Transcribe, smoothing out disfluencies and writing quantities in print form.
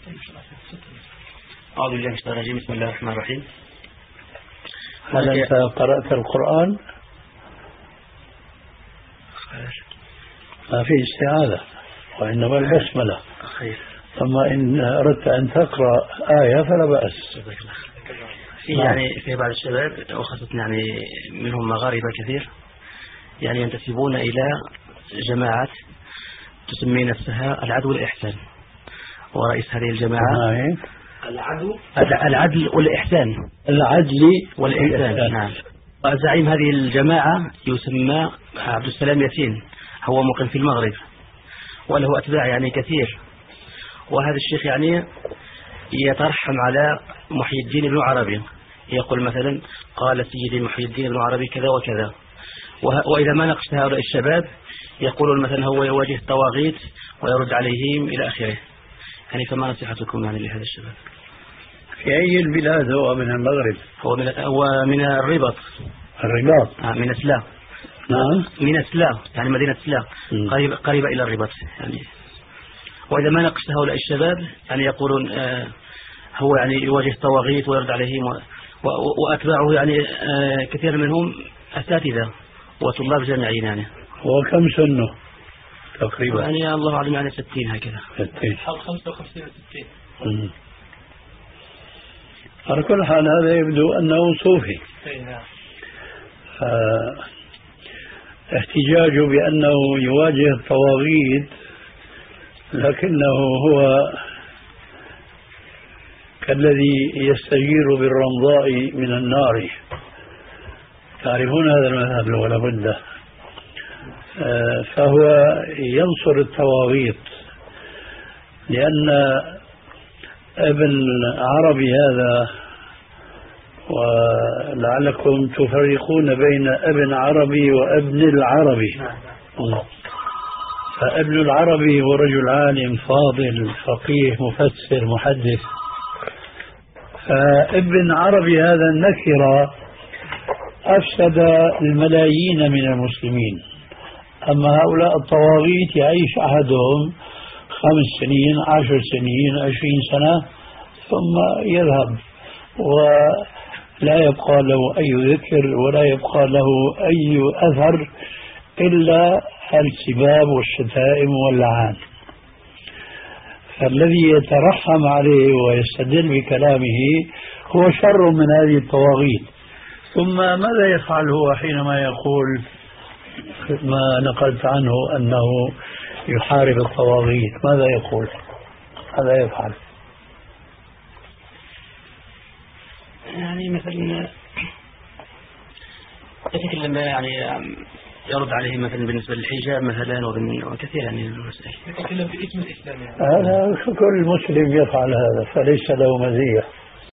أعوذ بالله من الشيطان الرجيم. بسم الله الرحمن الرحيم. هل أنت قرأت القرآن؟ ما في استعاذة وإنما البسملة. أما إن أردت أن تقرأ آية فلا بأس. يعني في بعض الشباب وخاصة يعني منهم مغاربة كثير يعني ينتسبون إلى جماعات تسمي نفسها العدل والإحسان، ورئيس هذه الجماعة العدل والإحسان. العدل والإحسان، نعم. وزعيم هذه الجماعة يسمى عبد السلام ياسين، هو مقيم في المغرب وله أتباع يعني كثير. وهذا الشيخ يعني يترحم على محي الدين بن عربي، يقول مثلا قال سيدي محي الدين بن عربي كذا وكذا. وإذا ما ناقشت هؤلاء الشباب يقولون مثلا هو يواجه الطواغيت ويرد عليهم إلى آخره. يعني فما نصيحتكم يعني لهذا الشباب؟ في أي البلاد هو؟ من المغرب؟ هو من الرباط. الرباط؟ من أسلام. نعم، من أسلام يعني مدينة أسلام، قريبة إلى الرباط يعني. وإذا ما ناقشت هؤلاء الشباب يعني يقولون هو يعني يواجه الطواغيت ويرد عليهم وأتباعه يعني كثير منهم أساتذة وطلاب جامعيين يعني. وكم سنه تقريبا؟ يعني الله أعلم يعني 60 هكذا. 60 حول 55 60. على كل حال هذا يبدو أنه صوفي. احتجاجه بأنه يواجه الطواغيت لكنه هو كالذي يستجير بالرمضاء من النار. تعرفون هذا المذهب ولا بد؟ فهو ينصر الطواغيت، لأن ابن عربي هذا، ولعلكم تفرقون بين ابن عربي وابن العربي. فابن العربي هو رجل عالم فاضل فقيه مفسر محدث، فابن عربي هذا النكرة أفسد الملايين من المسلمين. أما هؤلاء الطواغيت يعيش أحدهم 5 سنين 10 سنين 20 سنة ثم يذهب ولا يبقى له أي ذكر ولا يبقى له أي أثر إلا السباب والشتائم واللعان. فالذي يترحم عليه ويستدل بكلامه هو شر من هذه الطواغيت. ثم ماذا يفعل هو حينما يقول ما نقلت عنه أنه يحارب الطواغيت؟ ماذا يقول؟ ماذا يفعل؟ يعني مثلا يتكلم يعني يرد عليه مثلا بالنسبة للحجاب مثلا وكثير يعني المسائل. يتكلم باسم الإسلام يعني. كل مسلم يفعل هذا فليس له مزية.